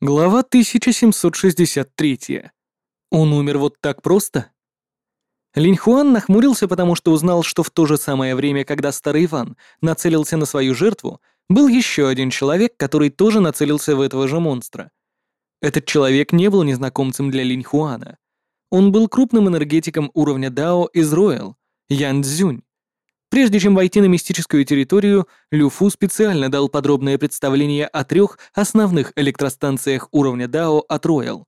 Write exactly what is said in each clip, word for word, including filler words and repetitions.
Глава тысяча семьсот шестьдесят три. Он умер вот так просто? Линь Хуан нахмурился, потому что узнал, что в то же самое время, когда старый Иван нацелился на свою жертву, был еще один человек, который тоже нацелился в этого же монстра. Этот человек не был незнакомцем для Линь Хуана. Он был крупным энергетиком уровня Дао из Роял, Ян Цзюнь. Прежде чем войти на мистическую территорию, Лю Фу специально дал подробное представление о трех основных электростанциях уровня Дао от Роял.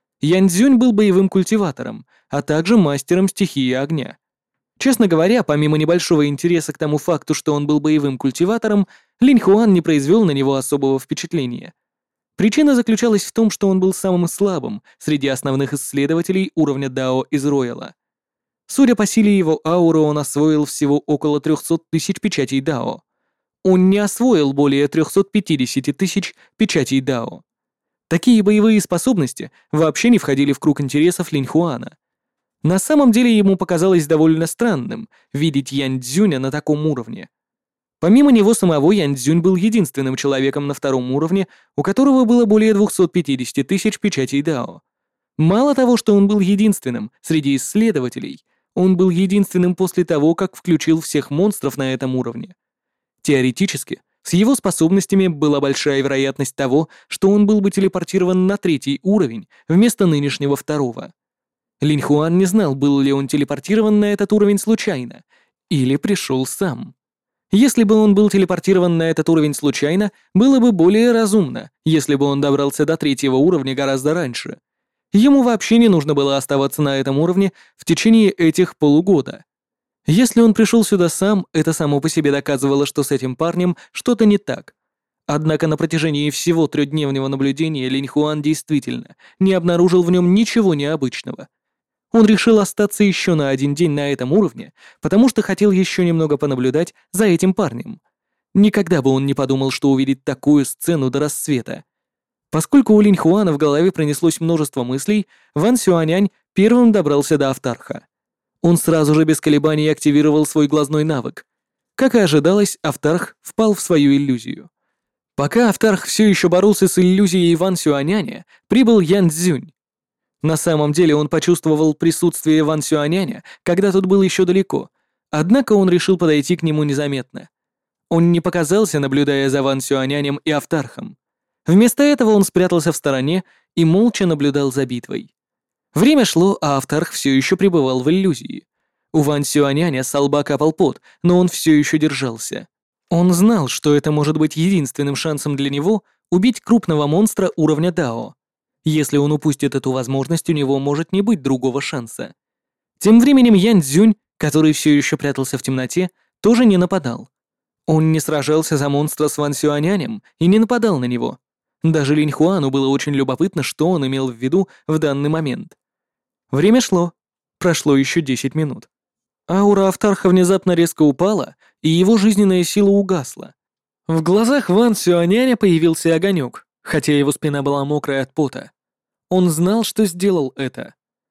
Ян Цзюнь был боевым культиватором, а также мастером стихии огня. Честно говоря, помимо небольшого интереса к тому факту, что он был боевым культиватором, Линь Хуан не произвел на него особого впечатления. Причина заключалась в том, что он был самым слабым среди основных исследователей уровня Дао из Рояла. Судя по силе его ауры, он освоил всего около трехсот тысяч печатей Дао. Он не освоил более трехсот пятидесяти тысяч печатей Дао. Такие боевые способности вообще не входили в круг интересов Линь Хуана. На самом деле ему показалось довольно странным видеть Ян Цзюня на таком уровне. Помимо него самого, Ян Цзюнь был единственным человеком на втором уровне, у которого было более двухсот пятидесяти тысяч печатей Дао. Мало того, что он был единственным среди исследователей, он был единственным после того, как включил всех монстров на этом уровне. Теоретически, с его способностями была большая вероятность того, что он был бы телепортирован на третий уровень вместо нынешнего второго. Линь Хуан не знал, был ли он телепортирован на этот уровень случайно, или пришел сам. Если бы он был телепортирован на этот уровень случайно, было бы более разумно, если бы он добрался до третьего уровня гораздо раньше. Ему вообще не нужно было оставаться на этом уровне в течение этих полугода. Если он пришел сюда сам, это само по себе доказывало, что с этим парнем что-то не так. Однако на протяжении всего трехдневного наблюдения Линь Хуан действительно не обнаружил в нем ничего необычного. Он решил остаться еще на один день на этом уровне, потому что хотел еще немного понаблюдать за этим парнем. Никогда бы он не подумал, что увидит такую сцену до рассвета. Поскольку у Линь Хуана в голове пронеслось множество мыслей, Ван Сюанянь первым добрался до Автарха. Он сразу же без колебаний активировал свой глазной навык. Как и ожидалось, Автарх впал в свою иллюзию. Пока Автарх все еще боролся с иллюзией Ван Сюаняня, прибыл Ян Цзюнь. На самом деле он почувствовал присутствие Ван Сюаняня, когда тот был еще далеко, однако он решил подойти к нему незаметно. Он не показался, наблюдая за Ван Сюанянем и Автархом. Вместо этого он спрятался в стороне и молча наблюдал за битвой. Время шло, а Автарх все еще пребывал в иллюзии. У Ван Сюаняня с лба капал пот, но он все еще держался. Он знал, что это может быть единственным шансом для него убить крупного монстра уровня Дао. Если он упустит эту возможность, у него может не быть другого шанса. Тем временем Ян Цзюнь, который все еще прятался в темноте, тоже не нападал. Он не сражался за монстра с Ван Сюанянем и не нападал на него. Даже Линь Хуану было очень любопытно, что он имел в виду в данный момент. Время шло. Прошло еще десять минут. Аура Автарха внезапно резко упала, и его жизненная сила угасла. В глазах Ван Сюаняня появился огонек, хотя его спина была мокрая от пота. Он знал, что сделал это.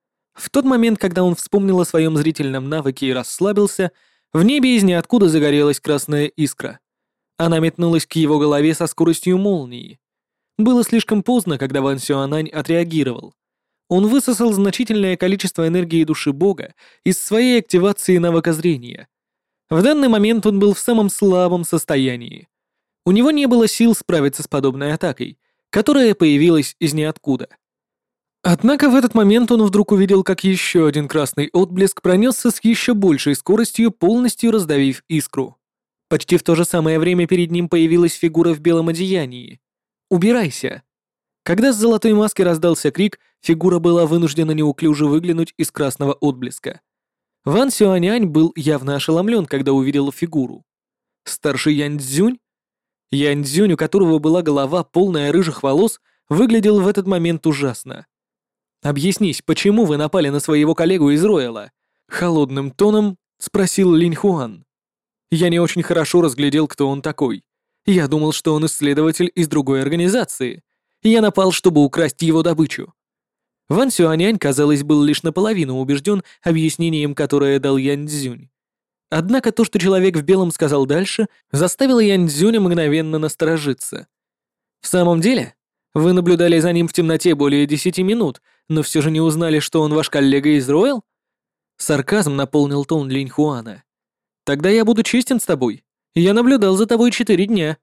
В тот момент, когда он вспомнил о своем зрительном навыке и расслабился, в небе из ниоткуда загорелась красная искра. Она метнулась к его голове со скоростью молнии. Было слишком поздно, когда Ван Сюанань отреагировал. Он высосал значительное количество энергии души бога из своей активации навыка зрения. В данный момент он был в самом слабом состоянии. У него не было сил справиться с подобной атакой, которая появилась из ниоткуда. Однако в этот момент он вдруг увидел, как еще один красный отблеск пронесся с еще большей скоростью, полностью раздавив искру. Почти в то же самое время перед ним появилась фигура в белом одеянии. «Убирайся!» Когда с золотой маски раздался крик, фигура была вынуждена неуклюже выглянуть из красного отблеска. Ван Сюанянь был явно ошеломлен, когда увидел фигуру. Старший Ян Цзюнь? Ян Цзюнь, у которого была голова, полная рыжих волос, выглядел в этот момент ужасно. «Объяснись, почему вы напали на своего коллегу из Рояла?» Холодным тоном спросил Линь Хуан. «Я не очень хорошо разглядел, кто он такой. Я думал, что он исследователь из другой организации. Я напал, чтобы украсть его добычу». Ван Сюанянь, казалось, был лишь наполовину убежден объяснением, которое дал Ян Цзюнь. Однако то, что человек в белом сказал дальше, заставило Ян Цзюня мгновенно насторожиться. В самом деле, Вы наблюдали за ним в темноте более десяти минут, но все же не узнали, что он ваш коллега из Ройл? Сарказм наполнил тон Линь Хуана. Тогда я буду честен с тобой. Я наблюдал за тобой четыре дня.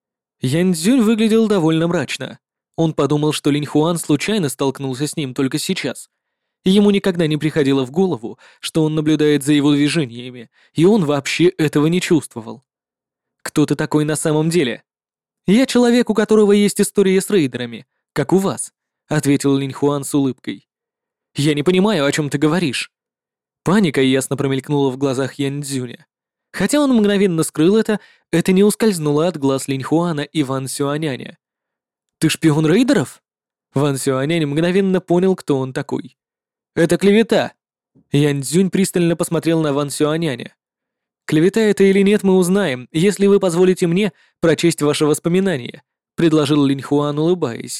Янь Цзюнь выглядел довольно мрачно. Он подумал, что Линь Хуан случайно столкнулся с ним только сейчас. Ему никогда не приходило в голову, что он наблюдает за его движениями, и он вообще этого не чувствовал. «Кто ты такой на самом деле?» «Я человек, у которого есть история с рейдерами, как у вас», — ответил Линь Хуан с улыбкой. «Я не понимаю, о чем ты говоришь». Паника ясно промелькнула в глазах Янь Цзюня. Хотя он мгновенно скрыл это, это не ускользнуло от глаз Линь Хуана и Ван Сюаняня. «Ты шпион рейдеров?» Ван Сюанянь мгновенно понял, кто он такой. «Это клевета!» Янь Цзюнь пристально посмотрел на Ван Сюаняня. «Клевета это или нет, мы узнаем, если вы позволите мне прочесть ваши воспоминания», предложил Линь Хуан, улыбаясь.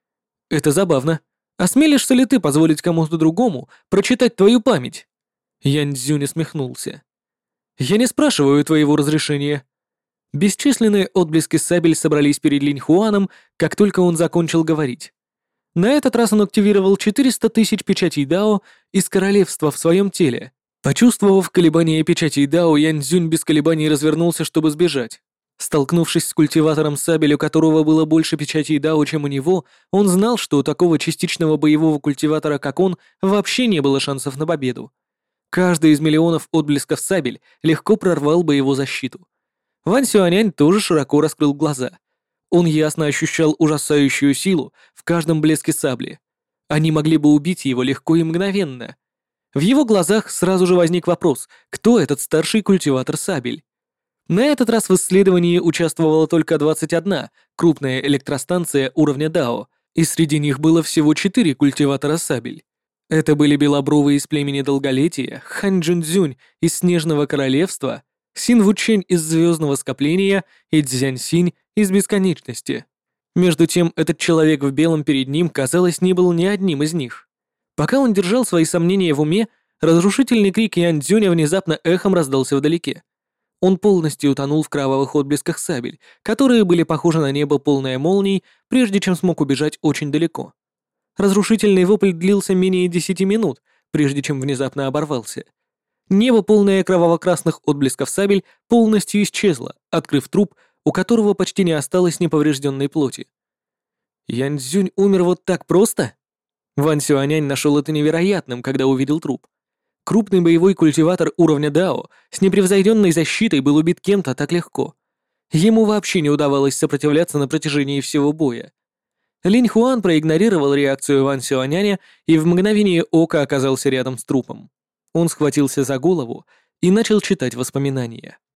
«Это забавно. Осмелишься ли ты позволить кому-то другому прочитать твою память?» Янь Цзюнь усмехнулся. «Я не спрашиваю твоего разрешения». Бесчисленные отблески сабель собрались перед Линь Хуаном, как только он закончил говорить. На этот раз он активировал четыреста тысяч печатей Дао из королевства в своем теле. Почувствовав колебания печатей Дао, Янь Цзюнь без колебаний развернулся, чтобы сбежать. Столкнувшись с культиватором сабель, у которого было больше печатей Дао, чем у него, он знал, что у такого частичного боевого культиватора, как он, вообще не было шансов на победу. Каждый из миллионов отблесков сабель легко прорвал бы его защиту. Ван Сюанянь тоже широко раскрыл глаза. Он ясно ощущал ужасающую силу в каждом блеске сабли. Они могли бы убить его легко и мгновенно. В его глазах сразу же возник вопрос, кто этот старший культиватор сабель. На этот раз в исследовании участвовала только двадцать одна крупная электростанция уровня Дао, и среди них было всего четыре культиватора сабель. Это были Белобровые из племени Долголетия, Хань Джунцзюнь из Снежного Королевства, Син Вучень из Звездного Скопления и Цзянь Синь из Бесконечности. Между тем, этот человек в белом перед ним, казалось, не был ни одним из них. Пока он держал свои сомнения в уме, разрушительный крик Янь Цзюня внезапно эхом раздался вдалеке. Он полностью утонул в кровавых отблесках сабель, которые были похожи на небо, полное молний, прежде чем смог убежать очень далеко. Разрушительный вопль длился менее десяти минут, прежде чем внезапно оборвался. Небо, полное кроваво-красных отблесков сабель, полностью исчезло, открыв труп, у которого почти не осталось неповрежденной плоти. Янь Цзюнь умер вот так просто? Ван Сюанянь нашел это невероятным, когда увидел труп. Крупный боевой культиватор уровня Дао с непревзойденной защитой был убит кем-то так легко. Ему вообще не удавалось сопротивляться на протяжении всего боя. Линь Хуан проигнорировал реакцию Ван Сюаняня и в мгновение ока оказался рядом с трупом. Он схватился за голову и начал читать воспоминания.